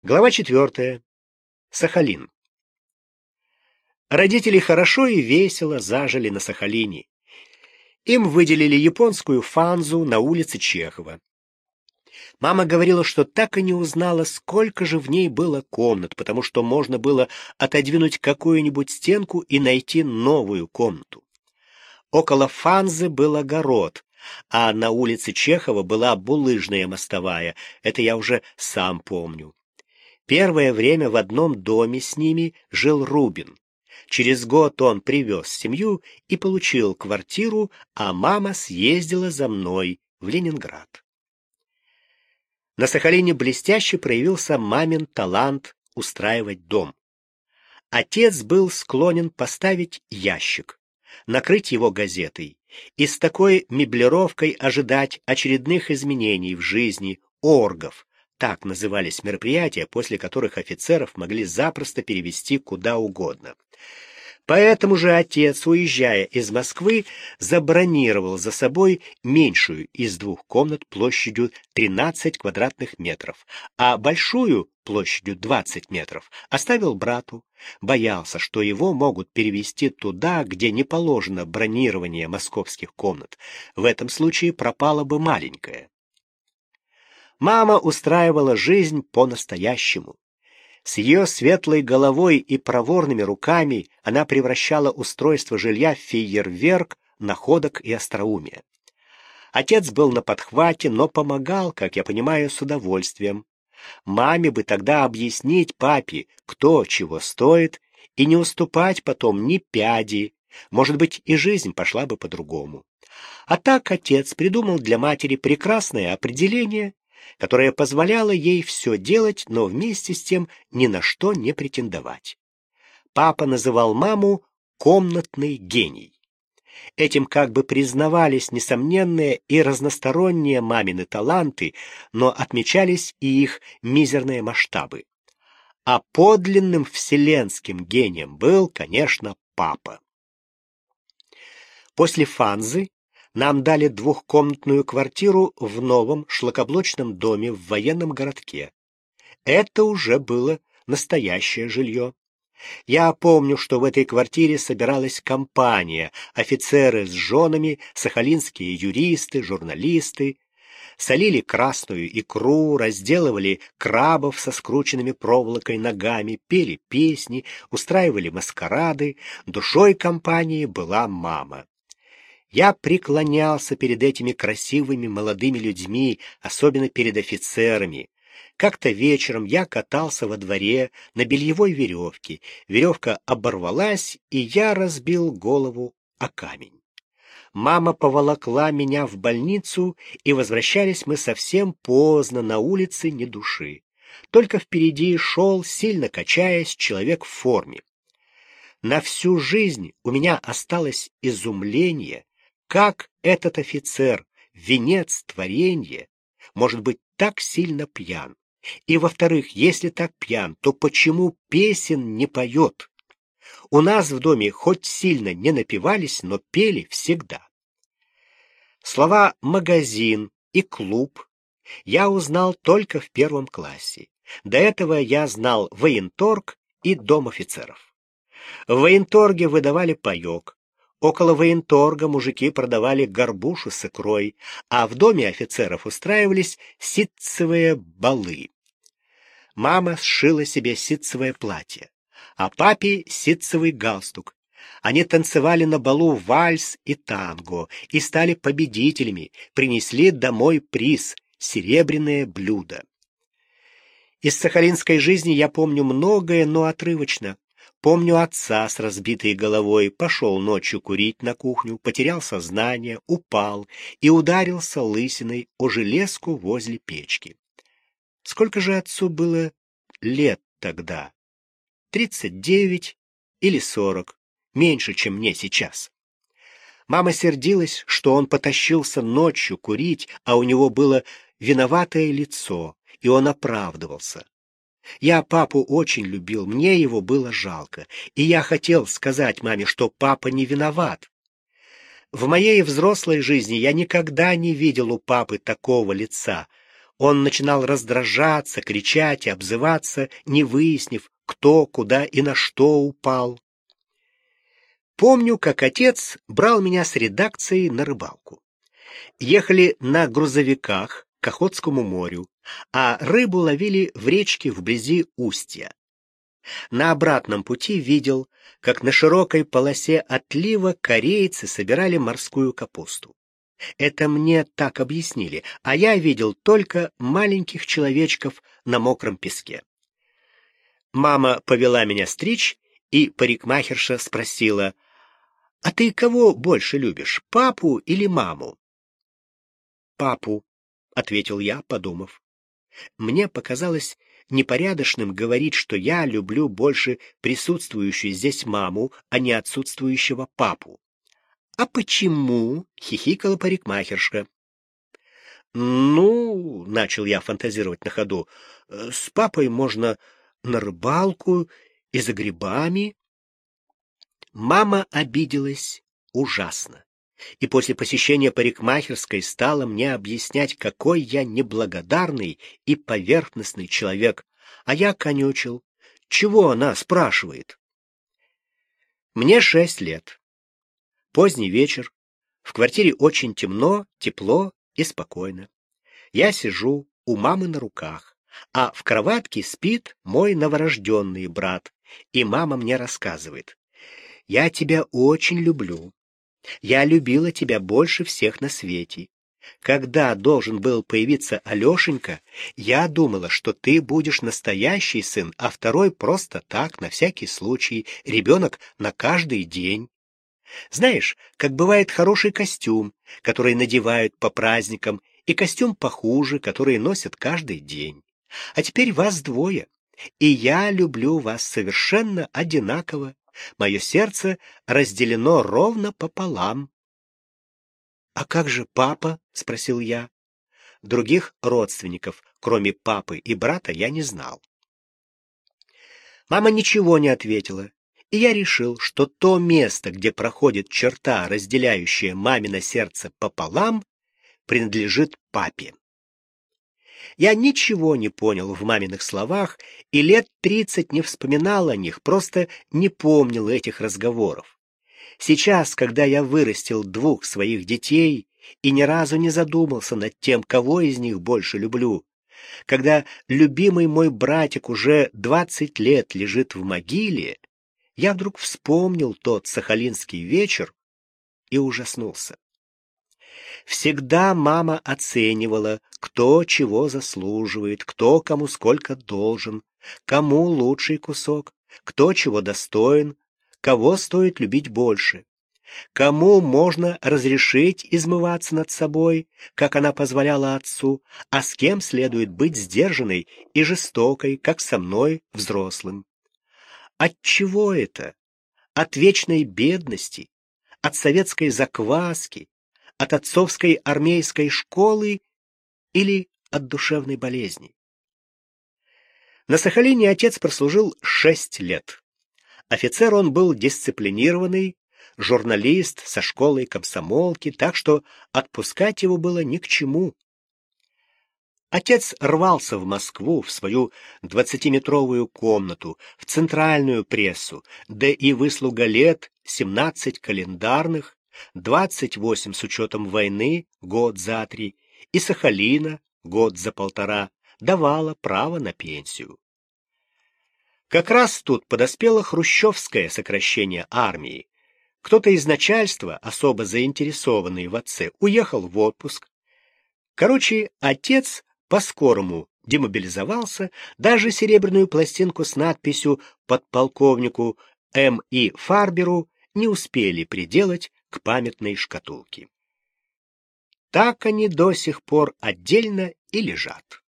Глава 4. Сахалин. Родители хорошо и весело зажили на Сахалине. Им выделили японскую фанзу на улице Чехова. Мама говорила, что так и не узнала, сколько же в ней было комнат, потому что можно было отодвинуть какую-нибудь стенку и найти новую комнату. Около фанзы был огород, а на улице Чехова была булыжная мостовая. Это я уже сам помню. Первое время в одном доме с ними жил Рубин. Через год он привез семью и получил квартиру, а мама съездила за мной в Ленинград. На Сахалине блестяще проявился мамин талант устраивать дом. Отец был склонен поставить ящик, накрыть его газетой и с такой меблировкой ожидать очередных изменений в жизни оргов. Так назывались мероприятия, после которых офицеров могли запросто перевести куда угодно. Поэтому же отец, уезжая из Москвы, забронировал за собой меньшую из двух комнат площадью 13 квадратных метров, а большую площадью 20 метров оставил брату. Боялся, что его могут перевести туда, где не положено бронирование московских комнат. В этом случае пропала бы маленькая. Мама устраивала жизнь по-настоящему. С ее светлой головой и проворными руками она превращала устройство жилья в фейерверк находок и остроумия. Отец был на подхвате, но помогал, как я понимаю, с удовольствием. Маме бы тогда объяснить папе, кто чего стоит, и не уступать потом ни пяди. Может быть, и жизнь пошла бы по-другому. А так отец придумал для матери прекрасное определение, которое позволяло ей все делать, но вместе с тем ни на что не претендовать. Папа называл маму «комнатный гений». Этим как бы признавались несомненные и разносторонние мамины таланты, но отмечались и их мизерные масштабы. А подлинным вселенским гением был, конечно, папа. После фанзы нам дали двухкомнатную квартиру в новом шлакоблочном доме в военном городке. Это уже было настоящее жилье. Я помню, что в этой квартире собиралась компания, офицеры с женами, сахалинские юристы, журналисты. Солили красную икру, разделывали крабов со скрученными проволокой ногами, пели песни, устраивали маскарады. Душой компании была мама. Я преклонялся перед этими красивыми молодыми людьми, особенно перед офицерами. Как-то вечером я катался во дворе на бельевой веревке. Веревка оборвалась, и я разбил голову о камень. Мама поволокла меня в больницу, и возвращались мы совсем поздно, на улице ни души. Только впереди шел, сильно качаясь, человек в форме. На всю жизнь у меня осталось изумление, как этот офицер, венец творенья, может быть так сильно пьян? И, во-вторых, если так пьян, то почему песен не поет? У нас в доме хоть сильно не напивались, но пели всегда. Слова «магазин» и «клуб» я узнал только в 1 классе. До этого я знал военторг и дом офицеров. В военторге выдавали паёк. Около военторга мужики продавали горбушу с икрой, а в доме офицеров устраивались ситцевые балы. Мама сшила себе ситцевое платье, а папе ситцевый галстук. Они танцевали на балу вальс и танго и стали победителями, принесли домой приз — серебряное блюдо. Из сахалинской жизни я помню многое, но отрывочно. Помню отца с разбитой головой, пошел ночью курить на кухню, потерял сознание, упал и ударился лысиной о железку возле печки. Сколько же отцу было лет тогда? 39 или 40, меньше, чем мне сейчас. Мама сердилась, что он потащился ночью курить, а у него было виноватое лицо, и он оправдывался. Я папу очень любил, мне его было жалко, и я хотел сказать маме, что папа не виноват. В моей взрослой жизни я никогда не видел у папы такого лица. Он начинал раздражаться, кричать и обзываться, не выяснив, кто, куда и на что упал. Помню, как отец брал меня с редакцией на рыбалку. Ехали на грузовиках к Охотскому морю, а рыбу ловили в речке вблизи устья. На обратном пути видел, как на широкой полосе отлива корейцы собирали морскую капусту. Это мне так объяснили, а я видел только маленьких человечков на мокром песке. Мама повела меня стричь, и парикмахерша спросила: «А ты кого больше любишь, папу или маму?» «Папу», — ответил я, подумав. Мне показалось непорядочным говорить, что я люблю больше присутствующую здесь маму, а не отсутствующего папу. «А почему?» — хихикала парикмахерша. «Ну, — начал я фантазировать на ходу, — с папой можно на рыбалку и за грибами». Мама обиделась ужасно, и после посещения парикмахерской стала мне объяснять, какой я неблагодарный и поверхностный человек, а я конючил. Чего она спрашивает? Мне 6 лет. Поздний вечер. В квартире очень темно, тепло и спокойно. Я сижу у мамы на руках, а в кроватке спит мой новорожденный брат, и мама мне рассказывает: «Я тебя очень люблю. Я любила тебя больше всех на свете. Когда должен был появиться Алешенька, я думала, что ты будешь настоящий сын, а второй просто так, на всякий случай, ребенок на каждый день. Знаешь, как бывает хороший костюм, который надевают по праздникам, и костюм похуже, который носят каждый день. А теперь вас двое, и я люблю вас совершенно одинаково. Мое сердце разделено ровно пополам». «А как же папа?» — спросил я. Других родственников, кроме папы и брата, я не знал. Мама ничего не ответила, и я решил, что то место, где проходит черта, разделяющая мамино сердце пополам, принадлежит папе. Я ничего не понял в маминых словах и лет 30 не вспоминал о них, просто не помнил этих разговоров. Сейчас, когда я вырастил 2 своих детей и ни разу не задумался над тем, кого из них больше люблю, когда любимый мой братик уже 20 лет лежит в могиле, я вдруг вспомнил тот сахалинский вечер и ужаснулся. Всегда мама оценивала, кто чего заслуживает, кто кому сколько должен, кому лучший кусок, кто чего достоин, кого стоит любить больше, кому можно разрешить измываться над собой, как она позволяла отцу, а с кем следует быть сдержанной и жестокой, как со мной, взрослым. От чего это? От вечной бедности, от советской закваски, от отцовской армейской школы или от душевной болезни? На Сахалине отец прослужил 6 лет. Офицер он был дисциплинированный, журналист со школой комсомолки, так что отпускать его было ни к чему. Отец рвался в Москву, в свою 20-метровую комнату, в центральную прессу, да и выслуга лет 17 календарных, 28 с учетом войны, год за 3, и Сахалина, год за 1,5, давала право на пенсию. Как раз тут подоспело хрущевское сокращение армии. Кто-то из начальства, особо заинтересованный в отце, уехал в отпуск. Короче, отец по-скорому демобилизовался, даже серебряную пластинку с надписью «Подполковнику М.И. Фарберу» не успели приделать к памятной шкатулке. Так они до сих пор отдельно и лежат.